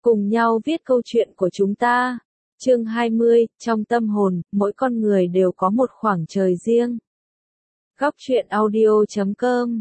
Cùng nhau viết câu chuyện của chúng ta. Chương 20, trong tâm hồn, mỗi con người đều có một khoảng trời riêng. Góc truyện audio.com.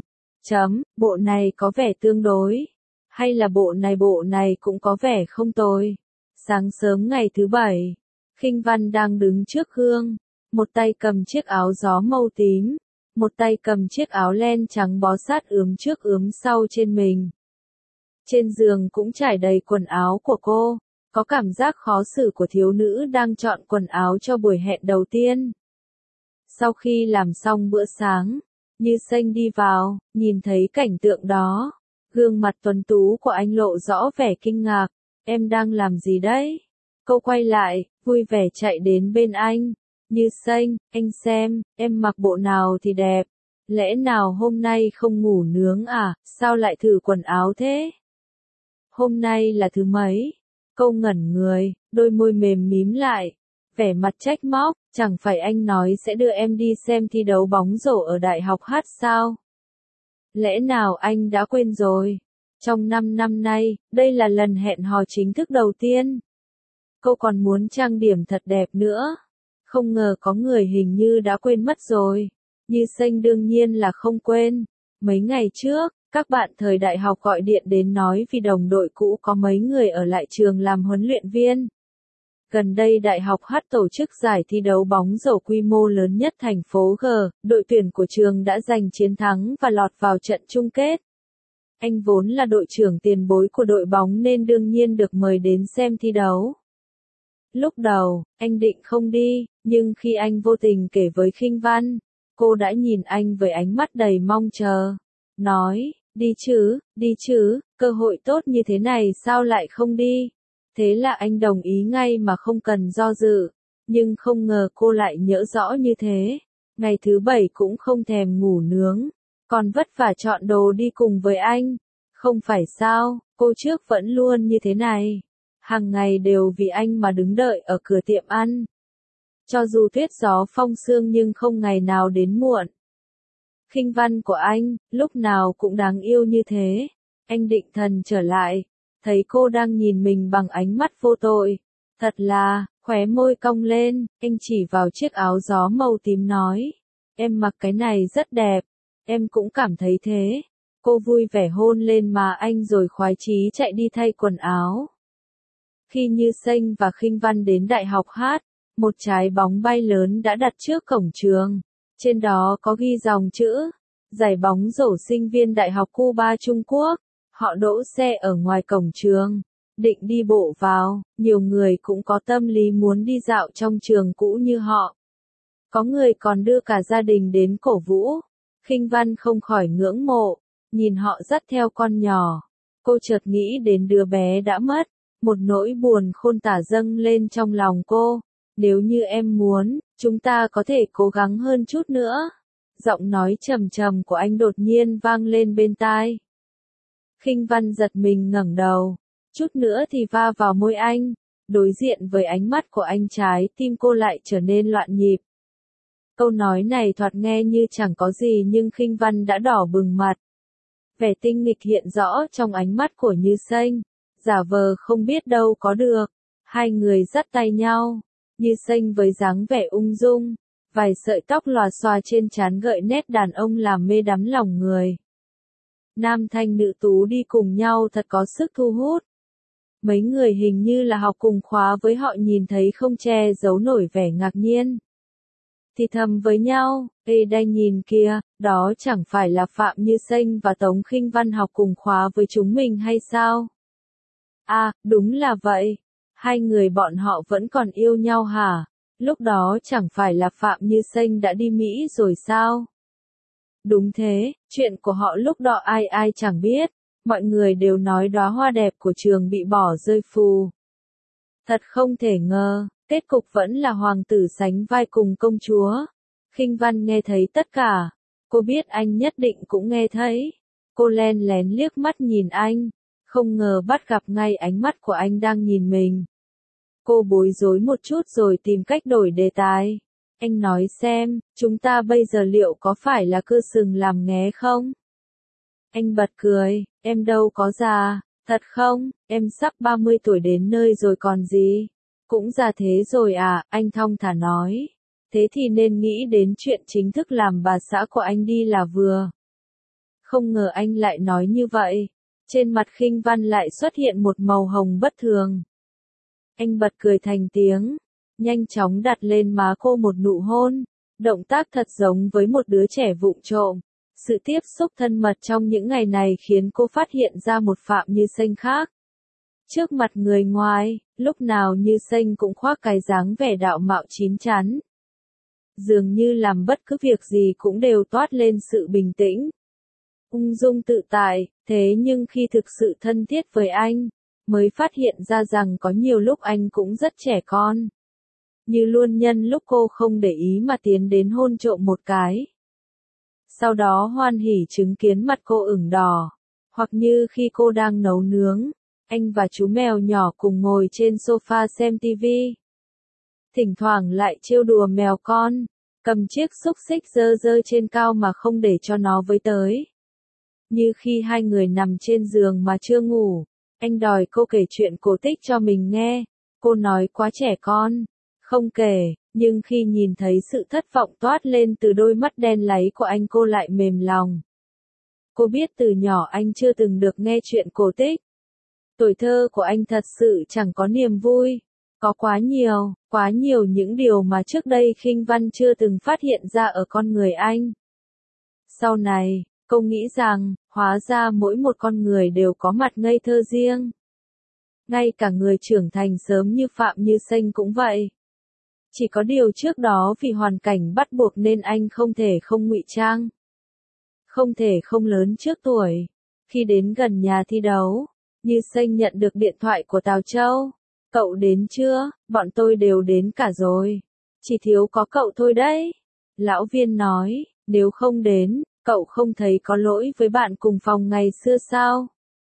Bộ này có vẻ tương đối. Hay là bộ này cũng có vẻ không tồi. Sáng sớm ngày thứ bảy, Khinh Văn đang đứng trước gương. Một tay cầm chiếc áo gió màu tím. Một tay cầm chiếc áo len trắng bó sát ướm trước ướm sau trên mình. Trên giường cũng trải đầy quần áo của cô, có cảm giác khó xử của thiếu nữ đang chọn quần áo cho buổi hẹn đầu tiên. Sau khi làm xong bữa sáng, Như Xanh đi vào, nhìn thấy cảnh tượng đó. Gương mặt tuấn tú của anh lộ rõ vẻ kinh ngạc. Em đang làm gì đấy? Cô quay lại, vui vẻ chạy đến bên anh. Như Xanh, anh xem, em mặc bộ nào thì đẹp. Lẽ nào hôm nay không ngủ nướng à, sao lại thử quần áo thế? Hôm nay là thứ mấy? Câu ngẩn người, đôi môi mềm mím lại. Vẻ mặt trách móc, chẳng phải anh nói sẽ đưa em đi xem thi đấu bóng rổ ở Đại học Hát sao? Lẽ nào anh đã quên rồi? Trong 5 năm nay, đây là lần hẹn hò chính thức đầu tiên. Cô còn muốn trang điểm thật đẹp nữa. Không ngờ có người hình như đã quên mất rồi. Như Xanh đương nhiên là không quên. Mấy ngày trước, các bạn thời đại học gọi điện đến nói vì đồng đội cũ có mấy người ở lại trường làm huấn luyện viên. Gần đây Đại học Hát tổ chức giải thi đấu bóng rổ quy mô lớn nhất thành phố G, đội tuyển của trường đã giành chiến thắng và lọt vào trận chung kết. Anh vốn là đội trưởng tiền bối của đội bóng nên đương nhiên được mời đến xem thi đấu. Lúc đầu, anh định không đi, nhưng khi anh vô tình kể với Khinh Văn, cô đã nhìn anh với ánh mắt đầy mong chờ. Nói, đi chứ, cơ hội tốt như thế này sao lại không đi? Thế là anh đồng ý ngay mà không cần do dự. Nhưng không ngờ cô lại nhớ rõ như thế. Ngày thứ bảy cũng không thèm ngủ nướng. Còn vất vả chọn đồ đi cùng với anh. Không phải sao, cô trước vẫn luôn như thế này. Hàng ngày đều vì anh mà đứng đợi ở cửa tiệm ăn. Cho dù tuyết gió phong sương nhưng không ngày nào đến muộn. Khinh Văn của anh, lúc nào cũng đáng yêu như thế. Anh định thần trở lại, thấy cô đang nhìn mình bằng ánh mắt vô tội. Thật là, khóe môi cong lên, anh chỉ vào chiếc áo gió màu tím nói. Em mặc cái này rất đẹp, em cũng cảm thấy thế. Cô vui vẻ hôn lên má anh rồi khoái chí chạy đi thay quần áo. Khi Như Xanh và Khinh Văn đến Đại học Hát, một trái bóng bay lớn đã đặt trước cổng trường. Trên đó có ghi dòng chữ, giải bóng rổ sinh viên Đại học Cuba Trung Quốc. Họ đỗ xe ở ngoài cổng trường, định đi bộ vào, nhiều người cũng có tâm lý muốn đi dạo trong trường cũ như họ. Có người còn đưa cả gia đình đến cổ vũ. Khinh Văn không khỏi ngưỡng mộ, nhìn họ dắt theo con nhỏ. Cô chợt nghĩ đến đứa bé đã mất, một nỗi buồn khôn tả dâng lên trong lòng cô. Nếu như em muốn, chúng ta có thể cố gắng hơn chút nữa. Giọng nói trầm trầm của anh đột nhiên vang lên bên tai. Khinh Văn giật mình ngẩng đầu, chút nữa thì va vào môi anh. Đối diện với ánh mắt của anh trái tim cô lại trở nên loạn nhịp. Câu nói này thoạt nghe như chẳng có gì nhưng Khinh Văn đã đỏ bừng mặt. Vẻ tinh nghịch hiện rõ trong ánh mắt của Như Xanh, giả vờ không biết đâu có được. Hai người dắt tay nhau, Như Xanh với dáng vẻ ung dung, vài sợi tóc lòa xòa trên trán gợi nét đàn ông làm mê đắm lòng người. Nam thanh nữ tú đi cùng nhau thật có sức thu hút. Mấy người hình như là học cùng khóa với họ nhìn thấy không che giấu nổi vẻ ngạc nhiên. Thì thầm với nhau, ê đây nhìn kìa, đó chẳng phải là Phạm Như Xanh và Tống Khinh Văn học cùng khóa với chúng mình hay sao? À, đúng là vậy. Hai người bọn họ vẫn còn yêu nhau hả? Lúc đó chẳng phải là Phạm Như Xanh đã đi Mỹ rồi sao? Đúng thế, chuyện của họ lúc đó ai chẳng biết. Mọi người đều nói đóa hoa đẹp của trường bị bỏ rơi phù. Thật không thể ngờ, kết cục vẫn là hoàng tử sánh vai cùng công chúa. Khinh Văn nghe thấy tất cả. Cô biết anh nhất định cũng nghe thấy. Cô len lén liếc mắt nhìn anh. Không ngờ bắt gặp ngay ánh mắt của anh đang nhìn mình. Cô bối rối một chút rồi tìm cách đổi đề tài. Anh nói xem, chúng ta bây giờ liệu có phải là cơ sừng làm nghé không? Anh bật cười, em đâu có già, Thật không, em sắp 30 tuổi đến nơi rồi còn gì. Cũng già thế rồi à, anh thong thả nói. Thế thì nên nghĩ đến chuyện chính thức làm bà xã của anh đi là vừa. Không ngờ anh lại nói như vậy. Trên mặt Khinh Văn lại xuất hiện một màu hồng bất thường. Anh bật cười thành tiếng, nhanh chóng đặt lên má cô một nụ hôn. Động tác thật giống với một đứa trẻ vụng trộm. Sự tiếp xúc thân mật trong những ngày này khiến cô phát hiện ra một Phạm Như Xanh khác. Trước mặt người ngoài, lúc nào Như Xanh cũng khoác cái dáng vẻ đạo mạo chín chắn. Dường như làm bất cứ việc gì cũng đều toát lên sự bình tĩnh, ung dung tự tại, thế nhưng khi thực sự thân thiết với anh, mới phát hiện ra rằng có nhiều lúc anh cũng rất trẻ con. Như luôn nhân lúc cô không để ý mà tiến đến hôn trộm một cái. Sau đó hoan hỉ chứng kiến mặt cô ửng đỏ, hoặc như khi cô đang nấu nướng, anh và chú mèo nhỏ cùng ngồi trên sofa xem tivi. Thỉnh thoảng lại trêu đùa mèo con, cầm chiếc xúc xích dơ dơ trên cao mà không để cho nó với tới. Như khi hai người nằm trên giường mà chưa ngủ, anh đòi cô kể chuyện cổ tích cho mình nghe, cô nói quá trẻ con, không kể, nhưng khi nhìn thấy sự thất vọng toát lên từ đôi mắt đen láy của anh cô lại mềm lòng. Cô biết từ nhỏ anh chưa từng được nghe chuyện cổ tích. Tuổi thơ của anh thật sự chẳng có niềm vui, có quá nhiều những điều mà trước đây Khinh Văn chưa từng phát hiện ra ở con người anh. Sau này, cô nghĩ rằng, hóa ra mỗi một con người đều có mặt ngây thơ riêng. Ngay cả người trưởng thành sớm như Phạm Như Xanh cũng vậy. Chỉ có điều trước đó vì hoàn cảnh bắt buộc nên anh không thể không ngụy trang. Không thể không lớn trước tuổi. Khi đến gần nhà thi đấu, Như Xanh nhận được điện thoại của Tào Châu. Cậu đến chưa? Bọn tôi đều đến cả rồi. Chỉ thiếu có cậu thôi đấy. Lão Viên nói, nếu không đến, cậu không thấy có lỗi với bạn cùng phòng ngày xưa sao?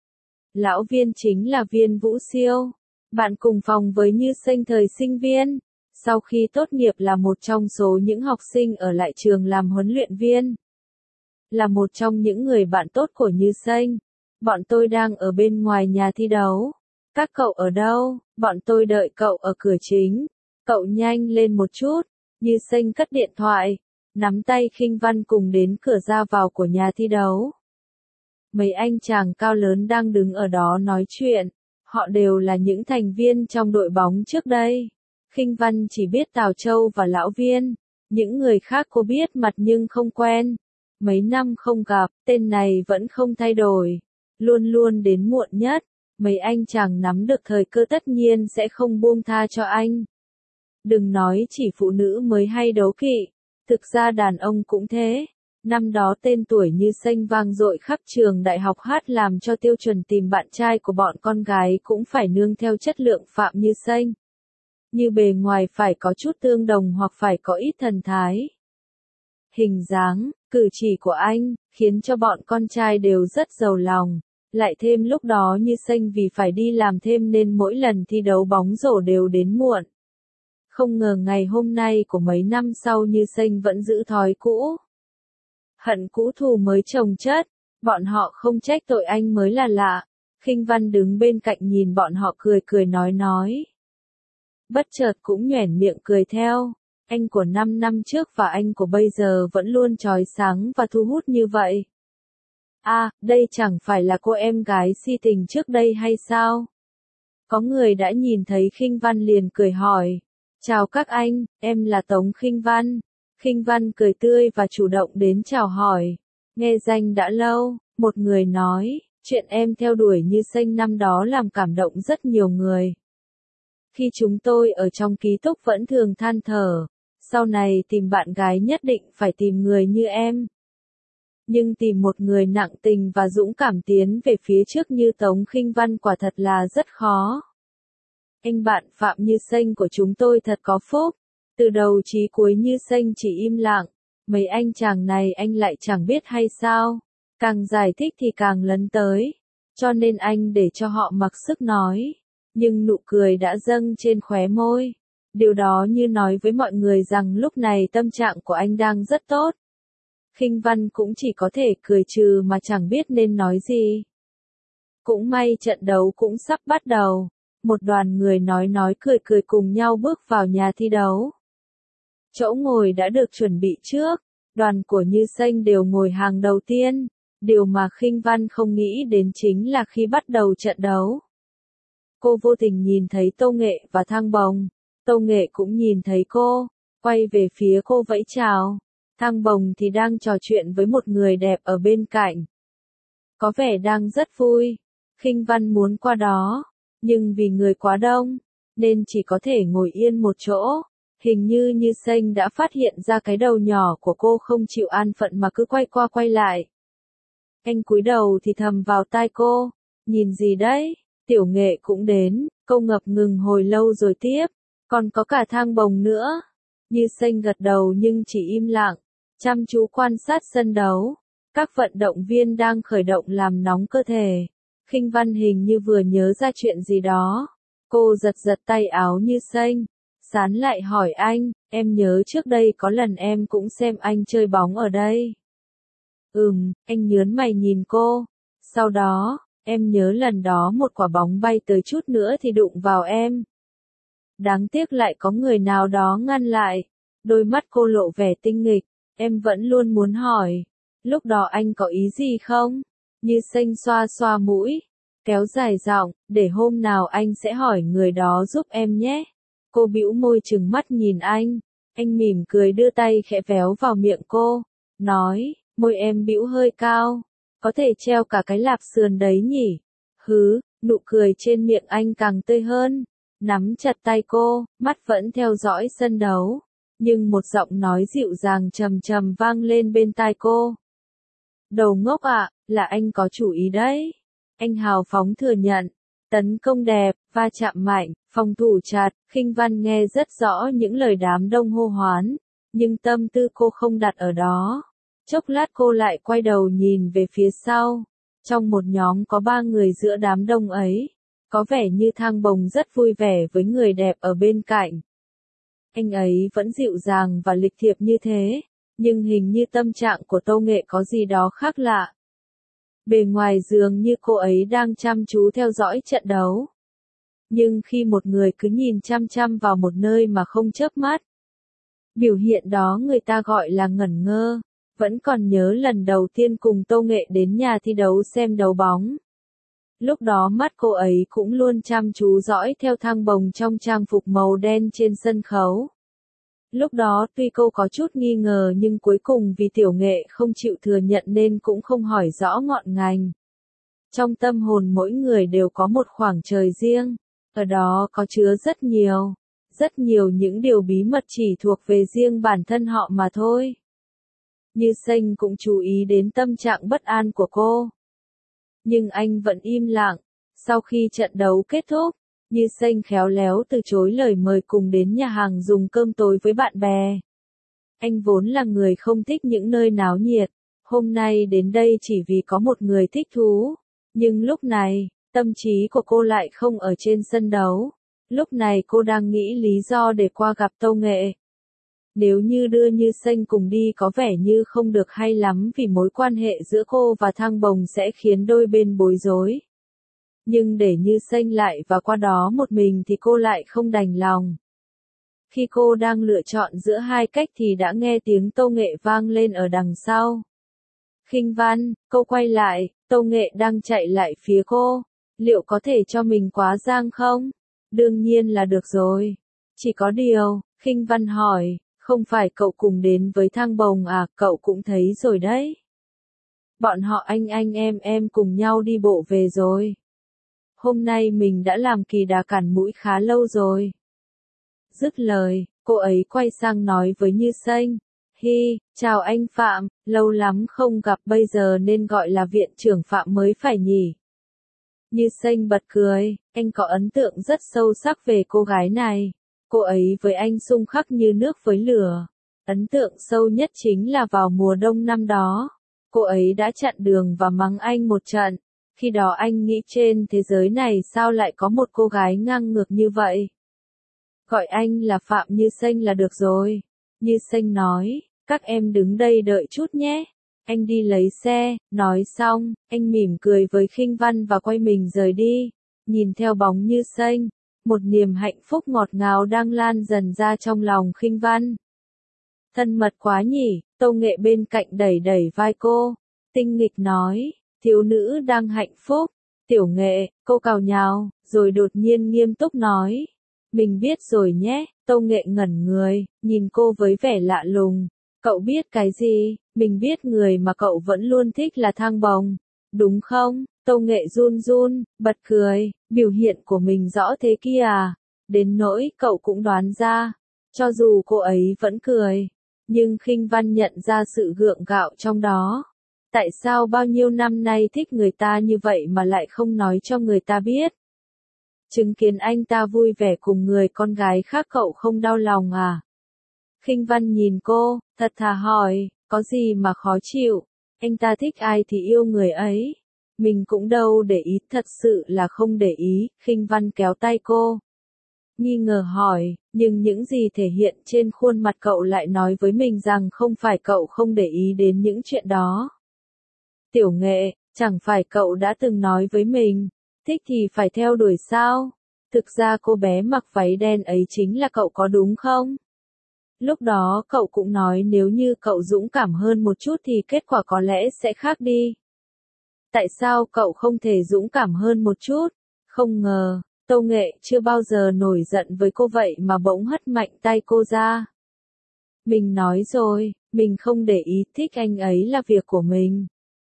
Lão Viên chính là Viên Vũ Siêu, bạn cùng phòng với Như Xanh thời sinh viên. Sau khi tốt nghiệp là một trong số những học sinh ở lại trường làm huấn luyện viên. Là một trong những người bạn tốt của Như Xanh. Bọn tôi đang ở bên ngoài nhà thi đấu. Các cậu ở đâu? Bọn tôi đợi cậu ở cửa chính. Cậu nhanh lên một chút. Như Xanh cất điện thoại, nắm tay Khinh Văn cùng đến cửa ra vào của nhà thi đấu. Mấy anh chàng cao lớn đang đứng ở đó nói chuyện. Họ đều là những thành viên trong đội bóng trước đây. Khinh Văn chỉ biết Tào Châu và Lão Viên. Những người khác cô biết mặt nhưng không quen. Mấy năm không gặp, tên này vẫn không thay đổi. Luôn luôn đến muộn nhất. Mấy anh chàng nắm được thời cơ tất nhiên sẽ không buông tha cho anh. Đừng nói chỉ phụ nữ mới hay đấu kỵ. Thực ra đàn ông cũng thế. Năm đó tên tuổi Như Xanh vang dội khắp trường đại học hát làm cho tiêu chuẩn tìm bạn trai của bọn con gái cũng phải nương theo chất lượng Phạm Như Xanh. Như bề ngoài phải có chút tương đồng hoặc phải có ít thần thái. Hình dáng, cử chỉ của anh, khiến cho bọn con trai đều rất giàu lòng. Lại thêm lúc đó Như Xanh vì phải đi làm thêm nên mỗi lần thi đấu bóng rổ đều đến muộn. Không ngờ ngày hôm nay của mấy năm sau Như Xanh vẫn giữ thói cũ. Hận cũ thù mới chồng chất, bọn họ không trách tội anh mới là lạ. Khinh Văn đứng bên cạnh nhìn bọn họ cười cười nói. Bất chợt cũng nhoẻn miệng cười theo. Anh của 5 năm trước và anh của bây giờ vẫn luôn chói sáng và thu hút như vậy. À, đây chẳng phải là cô em gái si tình trước đây hay sao? Có người đã nhìn thấy Khinh Văn liền cười hỏi. Chào các anh, em là Tống Khinh Văn. Khinh Văn cười tươi và chủ động đến chào hỏi. Nghe danh đã lâu, một người nói, chuyện em theo đuổi Như Xanh năm đó làm cảm động rất nhiều người. Khi chúng tôi ở trong ký túc vẫn thường than thở, sau này tìm bạn gái nhất định phải tìm người như em. Nhưng tìm một người nặng tình và dũng cảm tiến về phía trước như Tống Khinh Văn quả thật là rất khó. Anh bạn Phạm Như Xanh của chúng tôi thật có phúc. Từ đầu chí cuối Như Xanh chỉ im lặng. Mấy anh chàng này anh lại chẳng biết hay sao. Càng giải thích thì càng lấn tới. Cho nên anh để cho họ mặc sức nói. Nhưng nụ cười đã dâng trên khóe môi. Điều đó như nói với mọi người rằng lúc này tâm trạng của anh đang rất tốt. Khinh Văn cũng chỉ có thể cười trừ mà chẳng biết nên nói gì. Cũng may trận đấu cũng sắp bắt đầu. Một đoàn người nói cười cười cùng nhau bước vào nhà thi đấu. Chỗ ngồi đã được chuẩn bị trước, đoàn của Như Xanh đều ngồi hàng đầu tiên. Điều mà Khinh Văn không nghĩ đến chính là khi bắt đầu trận đấu, cô vô tình nhìn thấy Tô Nghệ và Thang Bồng. Tô Nghệ cũng nhìn thấy cô, quay về phía cô vẫy chào. Thang Bồng thì đang trò chuyện với một người đẹp ở bên cạnh. Có vẻ đang rất vui. Khinh Văn muốn qua đó, nhưng vì người quá đông, nên chỉ có thể ngồi yên một chỗ. Hình như Như Xanh đã phát hiện ra cái đầu nhỏ của cô không chịu an phận mà cứ quay qua quay lại. Anh cúi đầu thì thầm vào tai cô, nhìn gì đấy? Tiểu Nghệ cũng đến, câu ngập ngừng hồi lâu rồi tiếp, còn có cả Thang Bồng nữa. Như Xanh gật đầu nhưng chỉ im lặng, chăm chú quan sát sân đấu. Các vận động viên đang khởi động làm nóng cơ thể. Khinh Văn hình như vừa nhớ ra chuyện gì đó. Cô giật giật tay áo Như Xanh, sán lại hỏi anh, em nhớ trước đây có lần em cũng xem anh chơi bóng ở đây. Anh nhớn mày nhìn cô. Sau đó, em nhớ lần đó một quả bóng bay tới chút nữa thì đụng vào em. Đáng tiếc lại có người nào đó ngăn lại. Đôi mắt cô lộ vẻ tinh nghịch, em vẫn luôn muốn hỏi, lúc đó anh có ý gì không? Như Xanh xoa xoa mũi, kéo dài giọng, để hôm nào anh sẽ hỏi người đó giúp em nhé. Cô bĩu môi trừng mắt nhìn anh mỉm cười đưa tay khẽ véo vào miệng cô, nói, môi em bĩu hơi cao, có thể treo cả cái lạp sườn đấy nhỉ? Nụ cười trên miệng anh càng tươi hơn, nắm chặt tay cô, mắt vẫn theo dõi sân đấu, nhưng một giọng nói dịu dàng trầm trầm vang lên bên tai cô. Đầu ngốc ạ, là anh có chủ ý đấy. Anh hào phóng thừa nhận, tấn công đẹp, va chạm mạnh, phòng thủ chặt. Khinh Văn nghe rất rõ những lời đám đông hô hoán, nhưng tâm tư cô không đặt ở đó. Chốc lát cô lại quay đầu nhìn về phía sau. Trong một nhóm có 3 người giữa đám đông ấy, có vẻ như Thang Bồng rất vui vẻ với người đẹp ở bên cạnh. Anh ấy vẫn dịu dàng và lịch thiệp như thế, nhưng hình như tâm trạng của Tô Nghệ có gì đó khác lạ. Bề ngoài dường như cô ấy đang chăm chú theo dõi trận đấu. Nhưng khi một người cứ nhìn chăm chăm vào một nơi mà không chớp mắt, biểu hiện đó người ta gọi là ngẩn ngơ. Vẫn còn nhớ lần đầu tiên cùng Tô Nghệ đến nhà thi đấu xem đấu bóng. Lúc đó mắt cô ấy cũng luôn chăm chú dõi theo Thang Bồng trong trang phục màu đen trên sân khấu. Lúc đó tuy cô có chút nghi ngờ nhưng cuối cùng vì Tiểu Nghệ không chịu thừa nhận nên cũng không hỏi rõ ngọn ngành. Trong tâm hồn mỗi người đều có một khoảng trời riêng, ở đó có chứa rất nhiều những điều bí mật chỉ thuộc về riêng bản thân họ mà thôi. Như Xanh cũng chú ý đến tâm trạng bất an của cô. Nhưng anh vẫn im lặng. Sau khi trận đấu kết thúc, Như Xanh khéo léo từ chối lời mời cùng đến nhà hàng dùng cơm tối với bạn bè. Anh vốn là người không thích những nơi náo nhiệt, hôm nay đến đây chỉ vì có một người thích thú. Nhưng lúc này, tâm trí của cô lại không ở trên sân đấu. Lúc này cô đang nghĩ lý do để qua gặp Tô Nghệ. Nếu như đưa Như Xanh cùng đi có vẻ như không được hay lắm vì mối quan hệ giữa cô và Thang Bồng sẽ khiến đôi bên bối rối. Nhưng để Như Xanh lại và qua đó một mình thì cô lại không đành lòng. Khi cô đang lựa chọn giữa hai cách thì đã nghe tiếng Tô Nghệ vang lên ở đằng sau. Khinh Văn, cô quay lại, Tô Nghệ đang chạy lại phía cô. Liệu có thể cho mình quá giang không? Đương nhiên là được rồi. Chỉ có điều, Khinh Văn hỏi, không phải cậu cùng đến với Thang Bồng à, cậu cũng thấy rồi đấy. Bọn họ anh em cùng nhau đi bộ về rồi. Hôm nay mình đã làm kỳ đà cản mũi khá lâu rồi. Dứt lời, cô ấy quay sang nói với Như Xanh. Chào anh Phạm, lâu lắm không gặp bây giờ nên gọi là viện trưởng Phạm mới phải nhỉ. Như Xanh bật cười, anh có ấn tượng rất sâu sắc về cô gái này. Cô ấy với anh xung khắc như nước với lửa. Ấn tượng sâu nhất chính là vào mùa đông năm đó. Cô ấy đã chặn đường và mắng anh một trận. Khi đó anh nghĩ trên thế giới này sao lại có một cô gái ngang ngược như vậy. Gọi anh là Phạm Như Xanh là được rồi. Như Xanh nói, các em đứng đây đợi chút nhé. anh đi lấy xe, nói xong, anh mỉm cười với Khinh Văn và quay mình rời đi, nhìn theo bóng Như Xanh, một niềm hạnh phúc ngọt ngào đang lan dần ra trong lòng Khinh Văn. Thân mật quá nhỉ, Tâu Nghệ bên cạnh đẩy đẩy vai cô, tinh nghịch nói, thiếu nữ đang hạnh phúc, Tiểu Nghệ, cô cào nhào, rồi đột nhiên nghiêm túc nói, mình biết rồi nhé, Tâu Nghệ ngẩn người, nhìn cô với vẻ lạ lùng, cậu biết cái gì, mình biết người mà cậu vẫn luôn thích là Thang Bồng, đúng không? Tâu Nghệ run run, bật cười, biểu hiện của mình rõ thế kia à, đến nỗi cậu cũng đoán ra, cho dù cô ấy vẫn cười, nhưng Khinh Văn nhận ra sự gượng gạo trong đó. Tại sao bao nhiêu năm nay thích người ta như vậy mà lại không nói cho người ta biết? Chứng kiến anh ta vui vẻ cùng người con gái khác cậu không đau lòng à? Khinh Văn nhìn cô, thật thà hỏi, có gì mà khó chịu, anh ta thích ai thì yêu người ấy. Mình cũng đâu để ý, thật sự là không để ý, Khinh Văn kéo tay cô. Nghi ngờ hỏi, nhưng những gì thể hiện trên khuôn mặt cậu lại nói với mình rằng không phải cậu không để ý đến những chuyện đó. Tiểu Nghệ, chẳng phải cậu đã từng nói với mình, thích thì phải theo đuổi sao? Thực ra cô bé mặc váy đen ấy chính là cậu có đúng không? Lúc đó cậu cũng nói nếu như cậu dũng cảm hơn một chút thì kết quả có lẽ sẽ khác đi. Tại sao cậu không thể dũng cảm hơn một chút? Không ngờ, Tâu Nghệ chưa bao giờ nổi giận với cô vậy mà bỗng hất mạnh tay cô ra. Mình nói rồi, mình không để ý, thích anh ấy là việc của mình.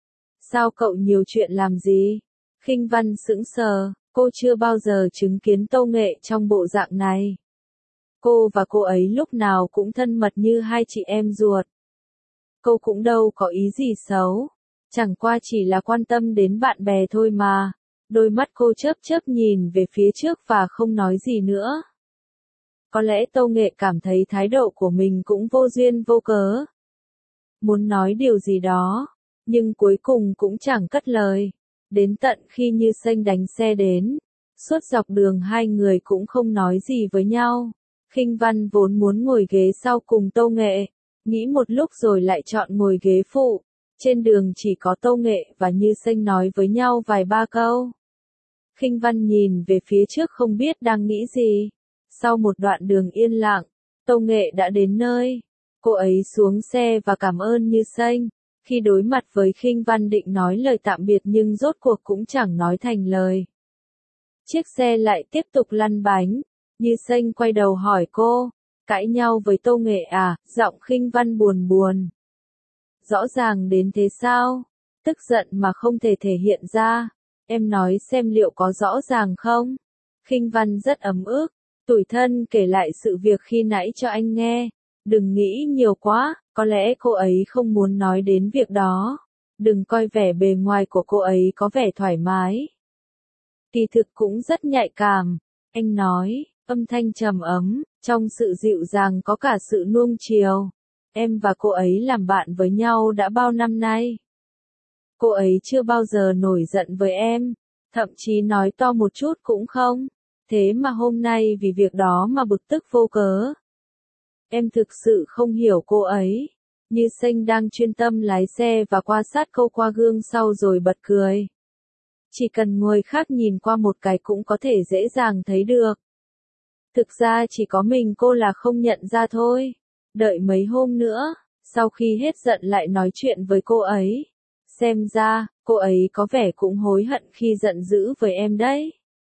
Sao cậu nhiều chuyện làm gì? Khinh Văn sững sờ, cô chưa bao giờ chứng kiến Tâu Nghệ trong bộ dạng này. Cô và cô ấy lúc nào cũng thân mật như hai chị em ruột. Cô cũng đâu có ý gì xấu, chẳng qua chỉ là quan tâm đến bạn bè thôi mà. Đôi mắt cô chớp chớp nhìn về phía trước và không nói gì nữa. Có lẽ Tâu Nghệ cảm thấy thái độ của mình cũng vô duyên vô cớ. Muốn nói điều gì đó, nhưng cuối cùng cũng chẳng cất lời. Đến tận khi Như Xanh đánh xe đến, suốt dọc đường hai người cũng không nói gì với nhau. Khinh Văn vốn muốn ngồi ghế sau cùng Tâu Nghệ, nghĩ một lúc rồi lại chọn ngồi ghế phụ. Trên đường chỉ có Tâu Nghệ và Như Xanh nói với nhau vài ba câu. Khinh Văn nhìn về phía trước không biết đang nghĩ gì. Sau một đoạn đường yên lặng, Tâu Nghệ đã đến nơi. Cô ấy xuống xe và cảm ơn Như Xanh. Khi đối mặt với Khinh Văn định nói lời tạm biệt nhưng rốt cuộc cũng chẳng nói thành lời. Chiếc xe lại tiếp tục lăn bánh. Như Xanh quay đầu hỏi cô, cãi nhau với Tâu Nghệ à? Giọng Khinh Văn buồn buồn. Rõ ràng đến thế sao? Tức giận mà không thể thể hiện ra. Em nói xem liệu có rõ ràng không? Khinh Văn rất ấm ức, tủi thân kể lại sự việc khi nãy cho anh nghe. Đừng nghĩ nhiều quá, có lẽ cô ấy không muốn nói đến việc đó. Đừng coi vẻ bề ngoài của cô ấy có vẻ thoải mái. Kỳ thực cũng rất nhạy cảm. Anh nói, âm thanh trầm ấm, trong sự dịu dàng có cả sự nuông chiều. Em và cô ấy làm bạn với nhau đã bao năm nay. Cô ấy chưa bao giờ nổi giận với em, thậm chí nói to một chút cũng không. Thế mà hôm nay vì việc đó mà bực tức vô cớ. Em thực sự không hiểu cô ấy. Như Xanh đang chuyên tâm lái xe và quan sát cô qua gương sau rồi bật cười. Chỉ cần người khác nhìn qua một cái cũng có thể dễ dàng thấy được. Thực ra chỉ có mình cô là không nhận ra thôi. Đợi mấy hôm nữa, sau khi hết giận lại nói chuyện với cô ấy. Xem ra, cô ấy có vẻ cũng hối hận khi giận dữ với em đấy.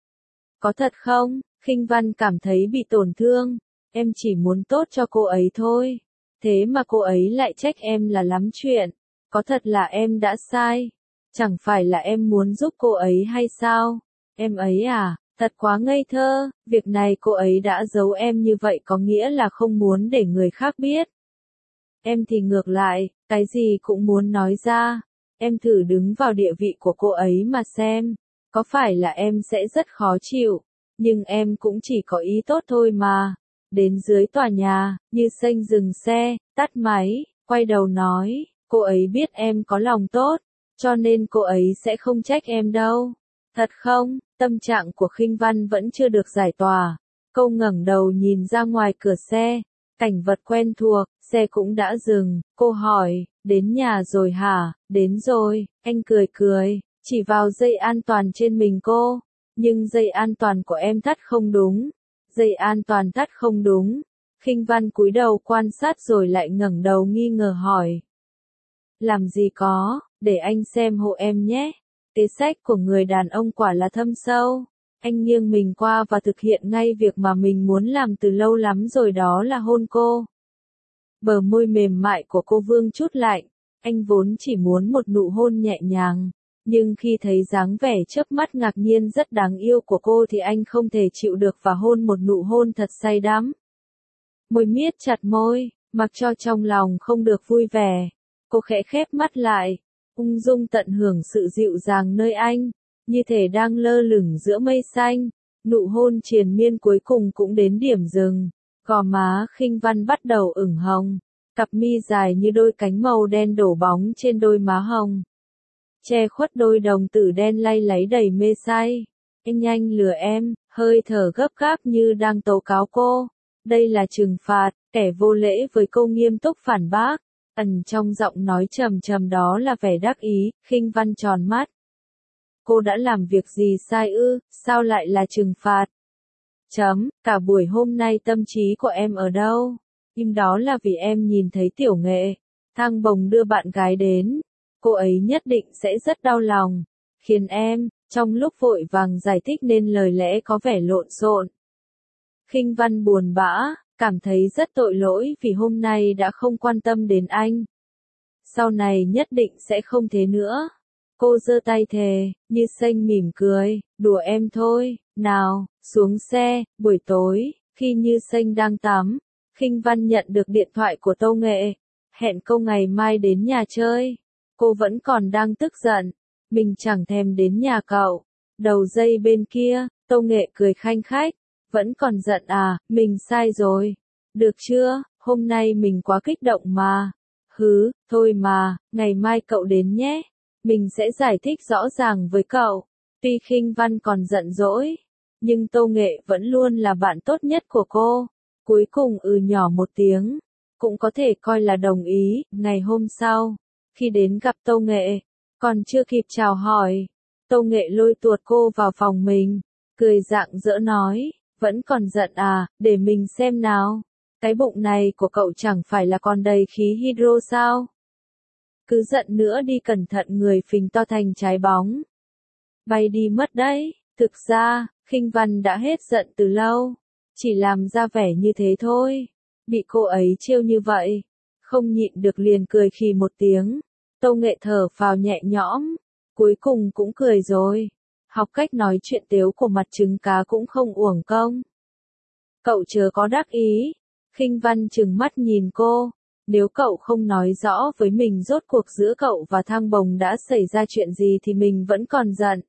Có thật không? Khinh Văn cảm thấy bị tổn thương. Em chỉ muốn tốt cho cô ấy thôi. Thế mà cô ấy lại trách em là lắm chuyện. Có thật là em đã sai. Chẳng phải là em muốn giúp cô ấy hay sao? Em ấy à, thật quá ngây thơ. Việc này cô ấy đã giấu em như vậy có nghĩa là không muốn để người khác biết. Em thì ngược lại, cái gì cũng muốn nói ra. Em thử đứng vào địa vị của cô ấy mà xem. Có phải là em sẽ rất khó chịu. Nhưng em cũng chỉ có ý tốt thôi mà. Đến dưới tòa nhà, Như Xanh dừng xe, tắt máy, quay đầu nói, cô ấy biết em có lòng tốt, cho nên cô ấy sẽ không trách em đâu. Thật không? Tâm trạng của Khinh Văn vẫn chưa được giải tỏa. Cô ngẩng đầu nhìn ra ngoài cửa xe, Cảnh vật quen thuộc, xe cũng đã dừng, cô hỏi, đến nhà rồi hả? Đến rồi, anh cười cười, chỉ vào dây an toàn trên mình cô. Nhưng dây an toàn của em thắt không đúng. Dây an toàn thắt không đúng. Khinh Văn cúi đầu quan sát rồi lại ngẩng đầu nghi ngờ hỏi. Làm gì có, để anh xem hộ em nhé. Kế sách của người đàn ông quả là thâm sâu. Anh nghiêng mình qua và thực hiện ngay việc mà mình muốn làm từ lâu lắm rồi, đó là hôn cô. Bờ môi mềm mại của cô vương chút lạnh. Anh vốn chỉ muốn một nụ hôn nhẹ nhàng. Nhưng khi thấy dáng vẻ chớp mắt ngạc nhiên rất đáng yêu của cô thì anh không thể chịu được và hôn một nụ hôn thật say đắm. Môi miết chặt môi, mặc cho trong lòng không được vui vẻ. Cô khẽ khép mắt lại, ung dung tận hưởng sự dịu dàng nơi anh, như thể đang lơ lửng giữa mây xanh. Nụ hôn triền miên cuối cùng cũng đến điểm dừng, gò má Khinh Văn bắt đầu ửng hồng, cặp mi dài như đôi cánh màu đen đổ bóng trên đôi má hồng, che khuất đôi đồng tử đen lay láy đầy mê say. Anh nhanh lừa em, hơi thở gấp gáp như đang tố cáo cô. Đây là trừng phạt, kẻ vô lễ với cô nghiêm túc phản bác. Ẩn trong giọng nói trầm trầm đó là vẻ đắc ý. Khinh Văn tròn mắt. Cô đã làm việc gì sai ư, sao lại là trừng phạt? Cả buổi hôm nay tâm trí của em ở đâu? Im, đó là vì em nhìn thấy Tiểu Nghệ. Thang Bồng đưa bạn gái đến. Cô ấy nhất định sẽ rất đau lòng. Khiến em, trong lúc vội vàng giải thích nên lời lẽ có vẻ lộn xộn. Khinh Văn buồn bã, cảm thấy rất tội lỗi vì hôm nay đã không quan tâm đến anh. Sau này nhất định sẽ không thế nữa. Cô giơ tay thề, Như Xanh mỉm cười, đùa em thôi, nào, xuống xe. Buổi tối, khi Như Xanh đang tắm, Khinh Văn nhận được điện thoại của Tâu Nghệ, hẹn cô ngày mai đến nhà chơi. Cô vẫn còn đang tức giận, mình chẳng thèm đến nhà cậu. Đầu dây bên kia, Tâu Nghệ cười khanh khách, vẫn còn giận à, mình sai rồi. Được chưa, hôm nay mình quá kích động mà. Thôi mà, ngày mai cậu đến nhé. Mình sẽ giải thích rõ ràng với cậu. Tuy Khinh Văn còn giận dỗi, nhưng Tâu Nghệ vẫn luôn là bạn tốt nhất của cô. Cuối cùng nhỏ một tiếng, cũng có thể coi là đồng ý. Ngày hôm sau, khi đến gặp Tâu Nghệ, còn chưa kịp chào hỏi, Tâu Nghệ lôi tuột cô vào phòng mình, cười rạng rỡ nói, vẫn còn giận à, để mình xem nào. Cái bụng này của cậu chẳng phải là còn đầy khí hydro sao? Cứ giận nữa đi, cẩn thận người phình to thành trái bóng. Bay đi mất đấy. Thực ra, Khinh Văn đã hết giận từ lâu, chỉ làm ra vẻ như thế thôi. Bị cô ấy trêu như vậy, không nhịn được liền cười khì một tiếng. Tâu Nghệ thở phào nhẹ nhõm, cuối cùng cũng cười rồi. Học cách nói chuyện tếu của mặt trứng cá cũng không uổng công. Cậu chớ có đắc ý. Khinh Văn trừng mắt nhìn cô. Nếu cậu không nói rõ với mình rốt cuộc giữa cậu và Thang Bồng đã xảy ra chuyện gì thì mình vẫn còn giận.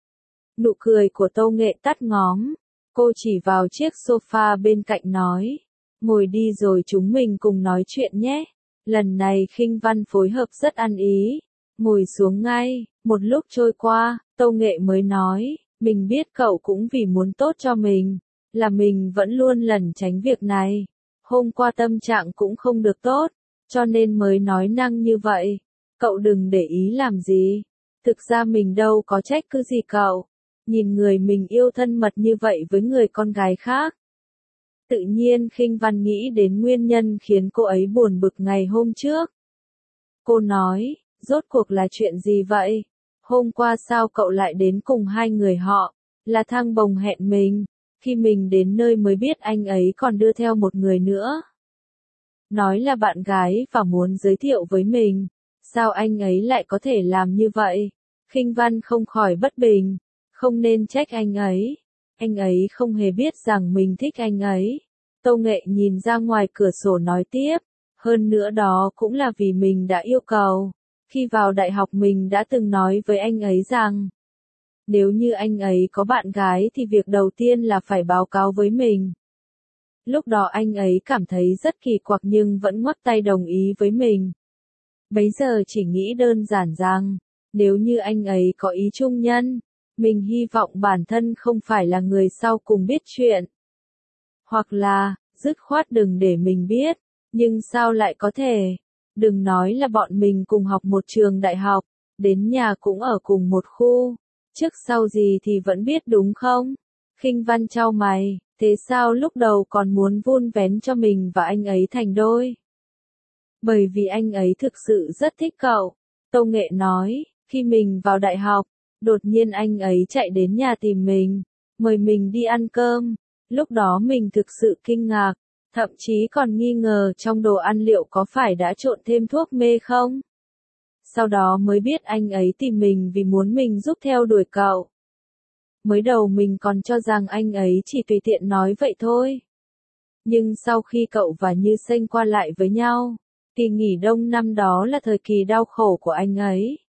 Nụ cười của Tâu Nghệ tắt ngóm. Cô chỉ vào chiếc sofa bên cạnh nói. Ngồi đi rồi chúng mình cùng nói chuyện nhé. Lần này Khinh Văn phối hợp rất ăn ý. Ngồi xuống ngay. Một lúc trôi qua, Tâu Nghệ mới nói. Mình biết cậu cũng vì muốn tốt cho mình, là mình vẫn luôn lẩn tránh việc này. Hôm qua tâm trạng cũng không được tốt, cho nên mới nói năng như vậy. Cậu đừng để ý làm gì. Thực ra mình đâu có trách cứ gì cậu. Nhìn người mình yêu thân mật như vậy với người con gái khác. Tự nhiên Khinh Văn nghĩ đến nguyên nhân khiến cô ấy buồn bực ngày hôm trước. Cô nói, rốt cuộc là chuyện gì vậy? Hôm qua sao cậu lại đến cùng hai người họ? Là Thang Bồng hẹn mình. Khi mình đến nơi mới biết anh ấy còn đưa theo một người nữa. Nói là bạn gái và muốn giới thiệu với mình. Sao anh ấy lại có thể làm như vậy? Khinh Văn không khỏi bất bình. Không nên trách anh ấy. Anh ấy không hề biết rằng mình thích anh ấy. Tâu Nghệ nhìn ra ngoài cửa sổ nói tiếp. Hơn nữa đó cũng là vì mình đã yêu cầu. Khi vào đại học mình đã từng nói với anh ấy rằng, nếu như anh ấy có bạn gái thì việc đầu tiên là phải báo cáo với mình. Lúc đó anh ấy cảm thấy rất kỳ quặc nhưng vẫn ngoắc tay đồng ý với mình. Bấy giờ chỉ nghĩ đơn giản rằng, nếu như anh ấy có ý trung nhân, mình hy vọng bản thân không phải là người sau cùng biết chuyện. Hoặc là, Dứt khoát đừng để mình biết, nhưng sao lại có thể? Đừng nói là bọn mình cùng học một trường đại học, đến nhà cũng ở cùng một khu, trước sau gì thì vẫn biết đúng không? Khinh Văn chau mày, thế sao lúc đầu còn muốn vun vén cho mình và anh ấy thành đôi? Bởi vì anh ấy thực sự rất thích cậu. Tâu Nghệ nói, khi mình vào đại học, đột nhiên anh ấy chạy đến nhà tìm mình, mời mình đi ăn cơm. Lúc đó mình thực sự kinh ngạc, thậm chí còn nghi ngờ trong đồ ăn liệu có phải đã trộn thêm thuốc mê không? Sau đó mới biết anh ấy tìm mình vì muốn mình giúp theo đuổi cậu. Mới đầu mình còn cho rằng anh ấy chỉ tùy tiện nói vậy thôi. Nhưng sau khi cậu và Như Sênh qua lại với nhau, kỳ nghỉ đông năm đó là thời kỳ đau khổ của anh ấy.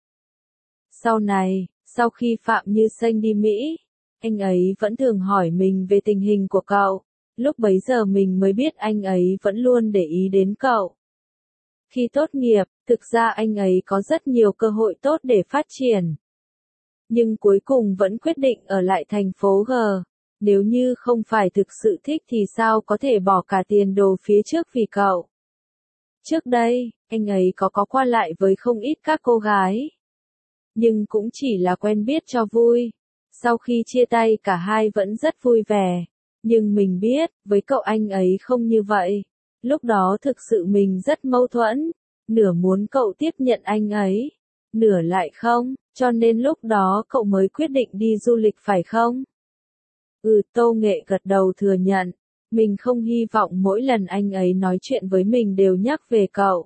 Sau này, sau khi Phạm Như Sênh đi Mỹ, anh ấy vẫn thường hỏi mình về tình hình của cậu. Lúc bấy giờ mình mới biết anh ấy vẫn luôn để ý đến cậu. Khi tốt nghiệp, thực ra anh ấy có rất nhiều cơ hội tốt để phát triển. Nhưng cuối cùng vẫn quyết định ở lại thành phố G. Nếu như không phải thực sự thích thì sao có thể bỏ cả tiền đồ phía trước vì cậu. Trước đây, anh ấy có qua lại với không ít các cô gái. Nhưng cũng chỉ là quen biết cho vui. Sau khi chia tay cả hai vẫn rất vui vẻ. Nhưng mình biết, với cậu anh ấy không như vậy. Lúc đó thực sự mình rất mâu thuẫn. Nửa muốn cậu tiếp nhận anh ấy, nửa lại không, cho nên lúc đó cậu mới quyết định đi du lịch phải không? Tâu Nghệ gật đầu thừa nhận. Mình không hy vọng mỗi lần anh ấy nói chuyện với mình đều nhắc về cậu.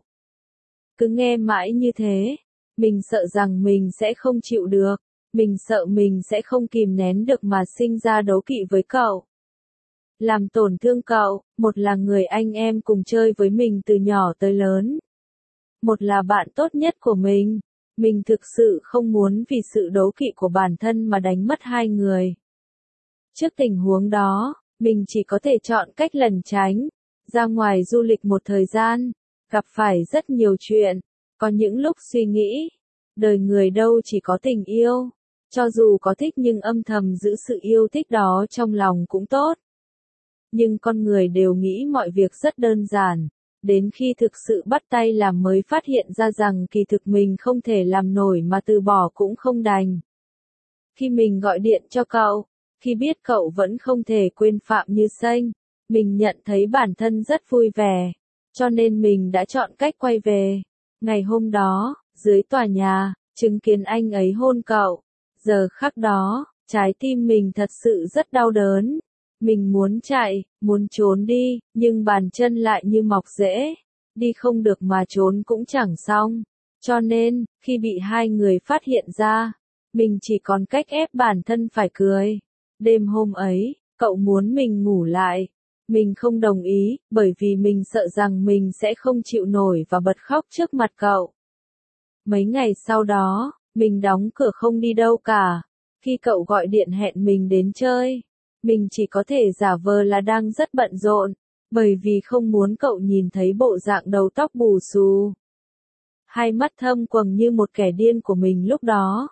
Cứ nghe mãi như thế, mình sợ rằng mình sẽ không chịu được, mình sợ mình sẽ không kìm nén được mà sinh ra đố kỵ với cậu. Làm tổn thương cậu, một là người anh em cùng chơi với mình từ nhỏ tới lớn. Một là bạn tốt nhất của mình thực sự không muốn vì sự đố kỵ của bản thân mà đánh mất hai người. Trước tình huống đó, mình chỉ có thể chọn cách lẩn tránh, ra ngoài du lịch một thời gian, gặp phải rất nhiều chuyện, có những lúc suy nghĩ, đời người đâu chỉ có tình yêu, cho dù có thích nhưng âm thầm giữ sự yêu thích đó trong lòng cũng tốt. Nhưng con người đều nghĩ mọi việc rất đơn giản, đến khi thực sự bắt tay làm mới phát hiện ra rằng kỳ thực mình không thể làm nổi mà từ bỏ cũng không đành. Khi mình gọi điện cho cậu, khi biết cậu vẫn không thể quên Phạm Như Sênh, mình nhận thấy bản thân rất vui vẻ, cho nên mình đã chọn cách quay về. Ngày hôm đó, dưới tòa nhà, chứng kiến anh ấy hôn cậu, giờ khắc đó, trái tim mình thật sự rất đau đớn. Mình muốn chạy, muốn trốn đi, nhưng bàn chân lại như mọc rễ, đi không được mà trốn cũng chẳng xong. Cho nên, khi bị hai người phát hiện ra, mình chỉ còn cách ép bản thân phải cười. Đêm hôm ấy, cậu muốn mình ngủ lại. Mình không đồng ý, bởi vì mình sợ rằng mình sẽ không chịu nổi và bật khóc trước mặt cậu. Mấy ngày sau đó, mình đóng cửa không đi đâu cả. Khi cậu gọi điện hẹn mình đến chơi, mình chỉ có thể giả vờ là đang rất bận rộn, bởi vì không muốn cậu nhìn thấy bộ dạng đầu tóc bù xù. Hai mắt thâm quầng như một kẻ điên của mình lúc đó.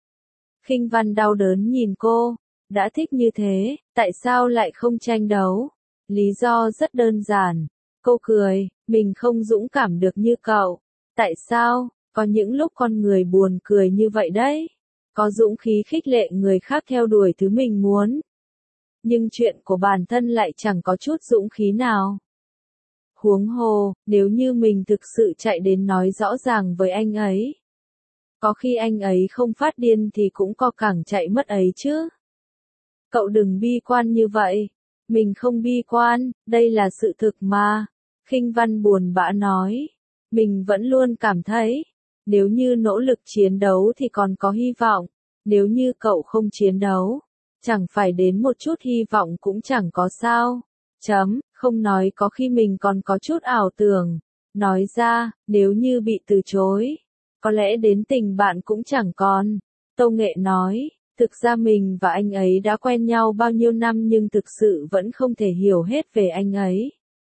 Khinh Văn đau đớn nhìn cô, đã thích như thế, tại sao lại không tranh đấu? Lý do rất đơn giản. Cô cười, mình không dũng cảm được như cậu. Tại sao? Có những lúc con người buồn cười như vậy đấy. Có dũng khí khích lệ người khác theo đuổi thứ mình muốn. Nhưng chuyện của bản thân lại chẳng có chút dũng khí nào. Huống hồ, nếu như mình thực sự chạy đến nói rõ ràng với anh ấy. Có khi anh ấy không phát điên thì cũng có cẳng chạy mất ấy chứ. Cậu đừng bi quan như vậy. Mình không bi quan, đây là sự thực mà. Khinh Văn buồn bã nói. Mình vẫn luôn cảm thấy, nếu như nỗ lực chiến đấu thì còn có hy vọng. Nếu như cậu không chiến đấu, chẳng phải đến một chút hy vọng cũng chẳng có sao. Không nói có khi mình còn có chút ảo tưởng. Nói ra, nếu như bị từ chối, có lẽ đến tình bạn cũng chẳng còn. Tâu Nghệ nói, thực ra mình và anh ấy đã quen nhau bao nhiêu năm nhưng thực sự vẫn không thể hiểu hết về anh ấy.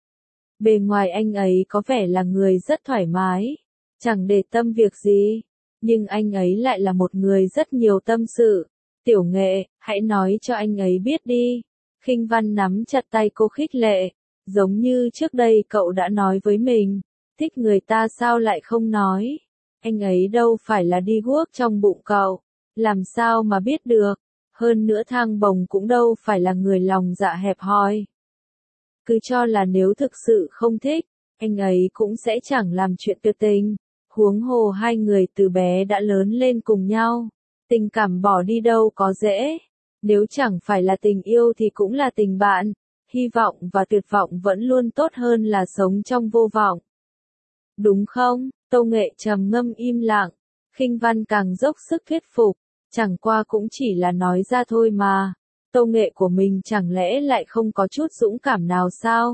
Bề ngoài anh ấy có vẻ là người rất thoải mái, chẳng để tâm việc gì, nhưng anh ấy lại là một người rất nhiều tâm sự. Tiểu Nghệ, hãy nói cho anh ấy biết đi. Khinh Văn nắm chặt tay cô khích lệ, Giống như trước đây cậu đã nói với mình, thích người ta sao lại không nói. Anh ấy đâu phải là đi guốc trong bụng cậu, làm sao mà biết được. Hơn nữa Thang Bồng cũng đâu phải là người lòng dạ hẹp hòi. Cứ cho là nếu thực sự không thích, anh ấy cũng sẽ chẳng làm chuyện tuyệt tình. Huống hồ hai người từ bé đã lớn lên cùng nhau, tình cảm bỏ đi đâu có dễ. Nếu chẳng phải là tình yêu thì cũng là tình bạn. Hy vọng và tuyệt vọng vẫn luôn tốt hơn là sống trong vô vọng. Đúng không? Tâu Nghệ trầm ngâm im lặng. Khinh Văn càng dốc sức thuyết phục. Chẳng qua cũng chỉ là nói ra thôi mà. Tâu Nghệ của mình chẳng lẽ lại không có chút dũng cảm nào sao?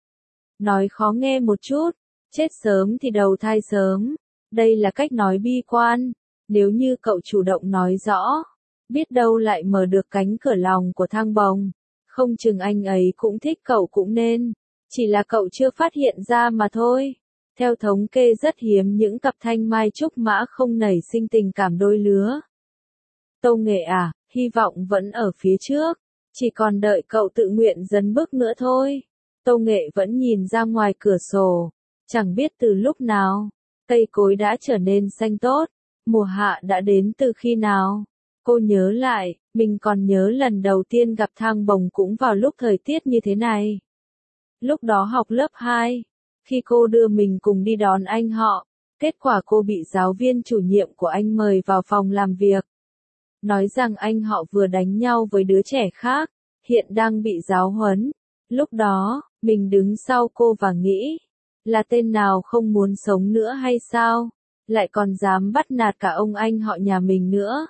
Nói khó nghe một chút, chết sớm thì đầu thai sớm. Đây là cách nói bi quan. Nếu như cậu chủ động nói rõ, biết đâu lại mở được cánh cửa lòng của Thang Bồng. Không chừng anh ấy cũng thích cậu cũng nên. Chỉ là cậu chưa phát hiện ra mà thôi. Theo thống kê rất hiếm những cặp thanh mai trúc mã không nảy sinh tình cảm đôi lứa. Tâu Nghệ à, hy vọng vẫn ở phía trước. Chỉ còn đợi cậu tự nguyện dấn bước nữa thôi. Tâu Nghệ vẫn nhìn ra ngoài cửa sổ. Chẳng biết từ lúc nào, cây cối đã trở nên xanh tốt. Mùa hạ đã đến từ khi nào. Cô nhớ lại, mình còn nhớ lần đầu tiên gặp Thang Bồng cũng vào lúc thời tiết như thế này. Lúc đó học lớp 2, khi cô đưa mình cùng đi đón anh họ, kết quả cô bị giáo viên chủ nhiệm của anh mời vào phòng làm việc. Nói rằng anh họ vừa đánh nhau với đứa trẻ khác, hiện đang bị giáo huấn. Lúc đó, mình đứng sau cô và nghĩ, là tên nào không muốn sống nữa hay sao, lại còn dám bắt nạt cả ông anh họ nhà mình nữa.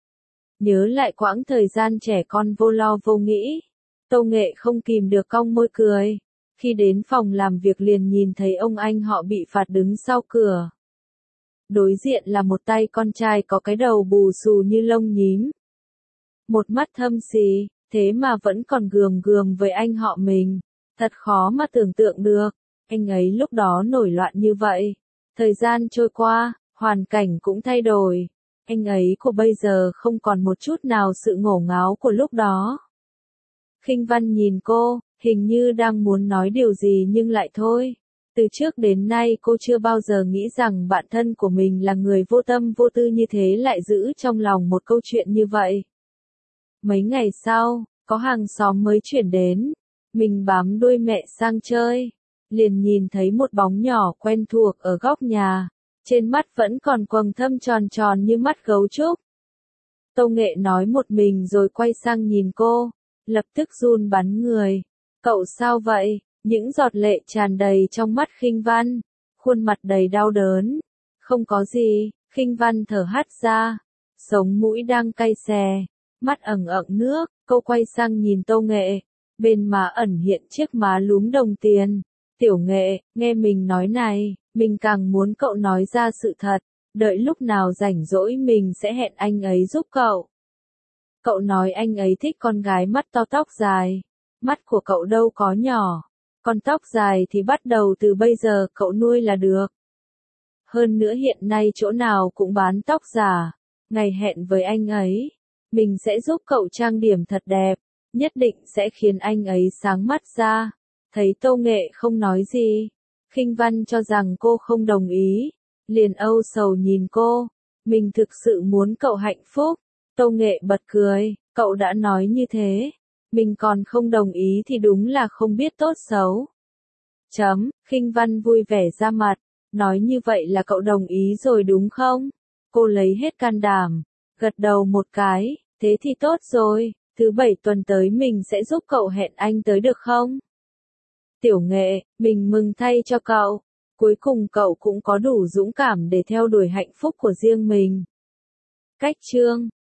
Nhớ lại quãng thời gian trẻ con vô lo vô nghĩ, Tâu Nghệ không kìm được cong môi cười. Khi đến phòng làm việc liền nhìn thấy ông anh họ bị phạt đứng sau cửa. Đối diện là một tay con trai có cái đầu bù xù như lông nhím. Một mắt thâm xì, thế mà vẫn còn gườm gườm với anh họ mình. Thật khó mà tưởng tượng được, anh ấy lúc đó nổi loạn như vậy. Thời gian trôi qua, hoàn cảnh cũng thay đổi. Anh ấy của bây giờ không còn một chút nào sự ngổ ngáo của lúc đó. Khinh Văn nhìn cô, hình như đang muốn nói điều gì nhưng lại thôi. Từ trước đến nay cô chưa bao giờ nghĩ rằng bạn thân của mình là người vô tâm vô tư như thế lại giữ trong lòng một câu chuyện như vậy. Mấy ngày sau, có hàng xóm mới chuyển đến. Mình bám đuôi mẹ sang chơi. Liền nhìn thấy một bóng nhỏ quen thuộc ở góc nhà. Trên mắt vẫn còn quầng thâm tròn tròn như mắt gấu trúc. Tâu Nghệ nói một mình rồi quay sang nhìn cô. Lập tức run bắn người. Cậu sao vậy? Những giọt lệ tràn đầy trong mắt Khinh Văn. Khuôn mặt đầy đau đớn. Không có gì, Khinh Văn thở hắt ra. Sống mũi đang cay xè. Mắt ẩn ẩn nước, cô quay sang nhìn Tâu Nghệ. Bên má ẩn hiện chiếc má lúm đồng tiền. Tiểu Nghệ, nghe mình nói này, mình càng muốn cậu nói ra sự thật. Đợi lúc nào rảnh rỗi mình sẽ hẹn anh ấy giúp cậu. Cậu nói anh ấy thích con gái mắt to tóc dài. Mắt của cậu đâu có nhỏ. Con tóc dài thì bắt đầu từ bây giờ cậu nuôi là được. Hơn nữa hiện nay chỗ nào cũng bán tóc giả. Ngày hẹn với anh ấy, mình sẽ giúp cậu trang điểm thật đẹp. Nhất định sẽ khiến anh ấy sáng mắt ra. Thấy Tâu Nghệ không nói gì, Khinh Văn cho rằng cô không đồng ý. Liền âu sầu nhìn cô. Mình thực sự muốn cậu hạnh phúc. Tâu Nghệ bật cười, cậu đã nói như thế. Mình còn không đồng ý thì đúng là không biết tốt xấu. Khinh Văn vui vẻ ra mặt. Nói như vậy là cậu đồng ý rồi đúng không? Cô lấy hết can đảm. Gật đầu một cái, thế thì tốt rồi. Thứ 7 tuần tới mình sẽ giúp cậu hẹn anh tới được không? Tiểu Nghệ, mình mừng thay cho cậu. Cuối cùng cậu cũng có đủ dũng cảm để theo đuổi hạnh phúc của riêng mình. Cách chương